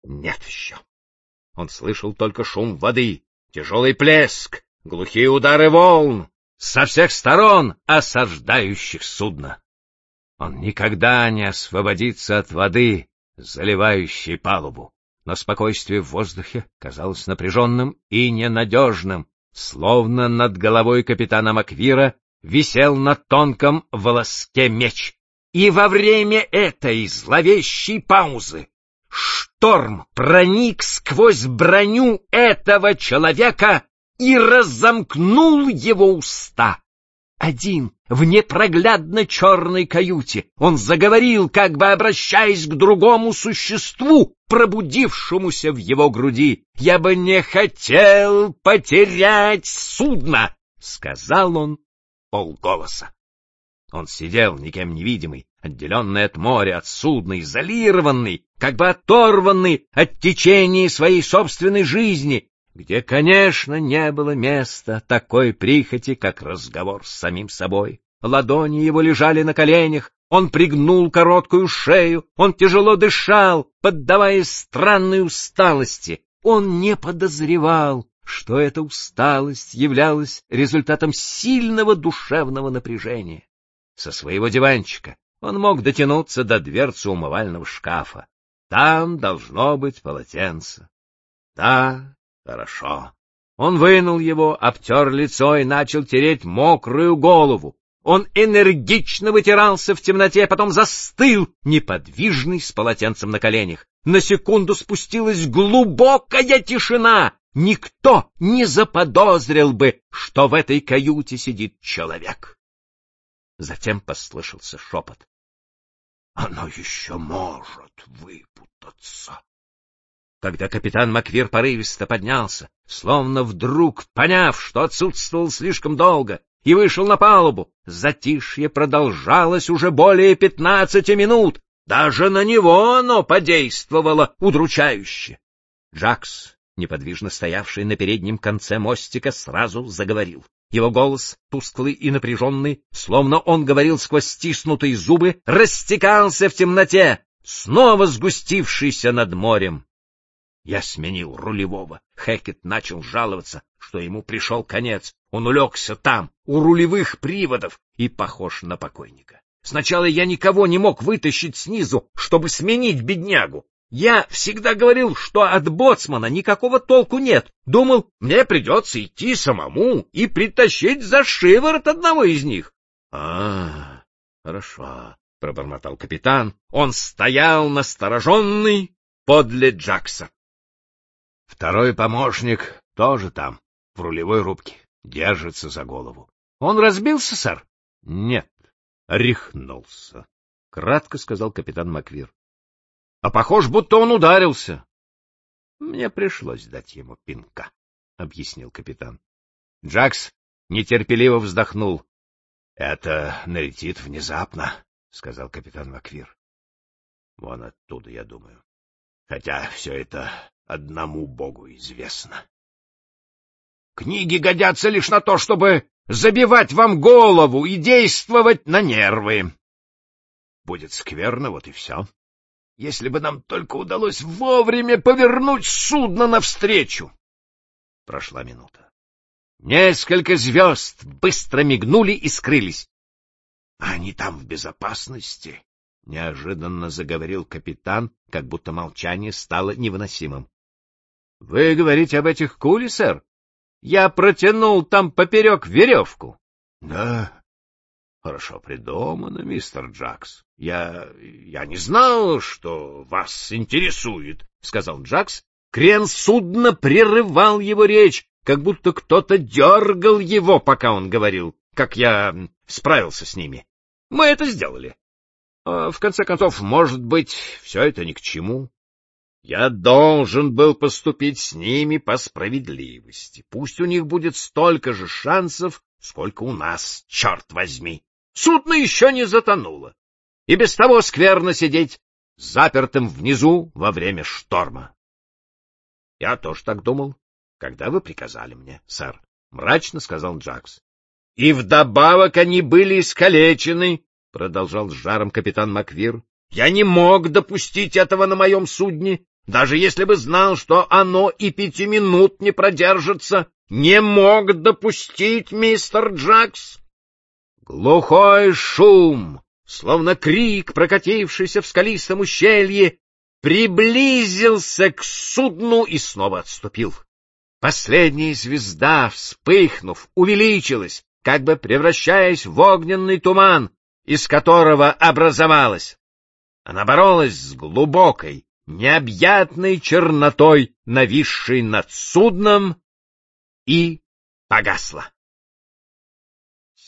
Нет еще. Он слышал только шум воды, тяжелый плеск, глухие удары волн, со всех сторон осаждающих судно. Он никогда не освободится от воды, заливающей палубу. Но спокойствие в воздухе казалось напряженным и ненадежным, словно над головой капитана Маквира висел на тонком волоске меч. И во время этой зловещей паузы шторм проник сквозь броню этого человека и разомкнул его уста. Один, в непроглядно черной каюте, он заговорил, как бы обращаясь к другому существу, пробудившемуся в его груди. «Я бы не хотел потерять судно», — сказал он полголоса. Он сидел, никем не видимый, отделенный от моря, от судна, изолированный, как бы оторванный от течения своей собственной жизни, где, конечно, не было места такой прихоти, как разговор с самим собой. Ладони его лежали на коленях, он пригнул короткую шею, он тяжело дышал, поддаваясь странной усталости. Он не подозревал, что эта усталость являлась результатом сильного душевного напряжения. Со своего диванчика он мог дотянуться до дверцы умывального шкафа. Там должно быть полотенце. Да, хорошо. Он вынул его, обтер лицо и начал тереть мокрую голову. Он энергично вытирался в темноте, потом застыл, неподвижный, с полотенцем на коленях. На секунду спустилась глубокая тишина. Никто не заподозрил бы, что в этой каюте сидит человек. Затем послышался шепот. «Оно еще может выпутаться». Когда капитан Маквир порывисто поднялся, словно вдруг поняв, что отсутствовал слишком долго, и вышел на палубу, затишье продолжалось уже более 15 минут. Даже на него оно подействовало удручающе. Джакс, неподвижно стоявший на переднем конце мостика, сразу заговорил. Его голос, тусклый и напряженный, словно он говорил сквозь стиснутые зубы, растекался в темноте, снова сгустившейся над морем. Я сменил рулевого. Хэкет начал жаловаться, что ему пришел конец. Он улегся там, у рулевых приводов, и похож на покойника. Сначала я никого не мог вытащить снизу, чтобы сменить беднягу. Я всегда говорил, что от боцмана никакого толку нет. Думал, мне придется идти самому и притащить за шиворот одного из них. — Хорошо, — пробормотал капитан. Он стоял настороженный подле Джакса. Второй помощник тоже там, в рулевой рубке, держится за голову. — Он разбился, сэр? — Нет, рехнулся, — кратко сказал капитан Маквир. — А похож, будто он ударился. — Мне пришлось дать ему пинка, — объяснил капитан. Джакс нетерпеливо вздохнул. — Это налетит внезапно, — сказал капитан Маквир. — Вон оттуда, я думаю. Хотя все это одному Богу известно. Книги годятся лишь на то, чтобы забивать вам голову и действовать на нервы. Будет скверно, вот и все. Если бы нам только удалось вовремя повернуть судно навстречу. Прошла минута. Несколько звезд быстро мигнули и скрылись. — Они там в безопасности, — неожиданно заговорил капитан, как будто молчание стало невыносимым. — Вы говорите об этих кули, сэр? Я протянул там поперек веревку. — Да, хорошо придумано, мистер Джакс. Я не знал, что вас интересует, — сказал Джакс. Крен судна прерывал его речь, как будто кто-то дергал его, пока он говорил, как я справился с ними. Мы это сделали. В конце концов, может быть, все это ни к чему. Я должен был поступить с ними по справедливости. Пусть у них будет столько же шансов, сколько у нас, черт возьми. Судно еще не затонуло. И без того скверно сидеть запертым внизу во время шторма. — Я тоже так думал, когда вы приказали мне, сэр, — мрачно сказал Джакс. — И вдобавок они были искалечены, — продолжал с жаром капитан Маквир. — Я не мог допустить этого на моем судне. даже если бы знал, что оно и 5 минут не продержится, не мог допустить мистер Джакс. Глухой шум, словно крик, прокатившийся в скалистом ущелье, приблизился к судну и снова отступил. Последняя звезда, вспыхнув, увеличилась, как бы превращаясь в огненный туман, из которого образовалась. Она боролась с глубокой, необъятной чернотой, нависшей над судном, и погасла.